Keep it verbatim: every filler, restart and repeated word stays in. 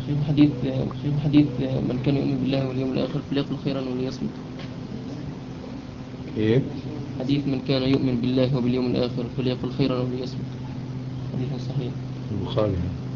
في حديث في حديث من كان يؤمن بالله واليوم الآخر فليقل خيرا وليصمت. كيف؟ حديث من كان يؤمن بالله وباليوم الآخر فليقل خيرا وليصمت، حديث صحيح البخاري.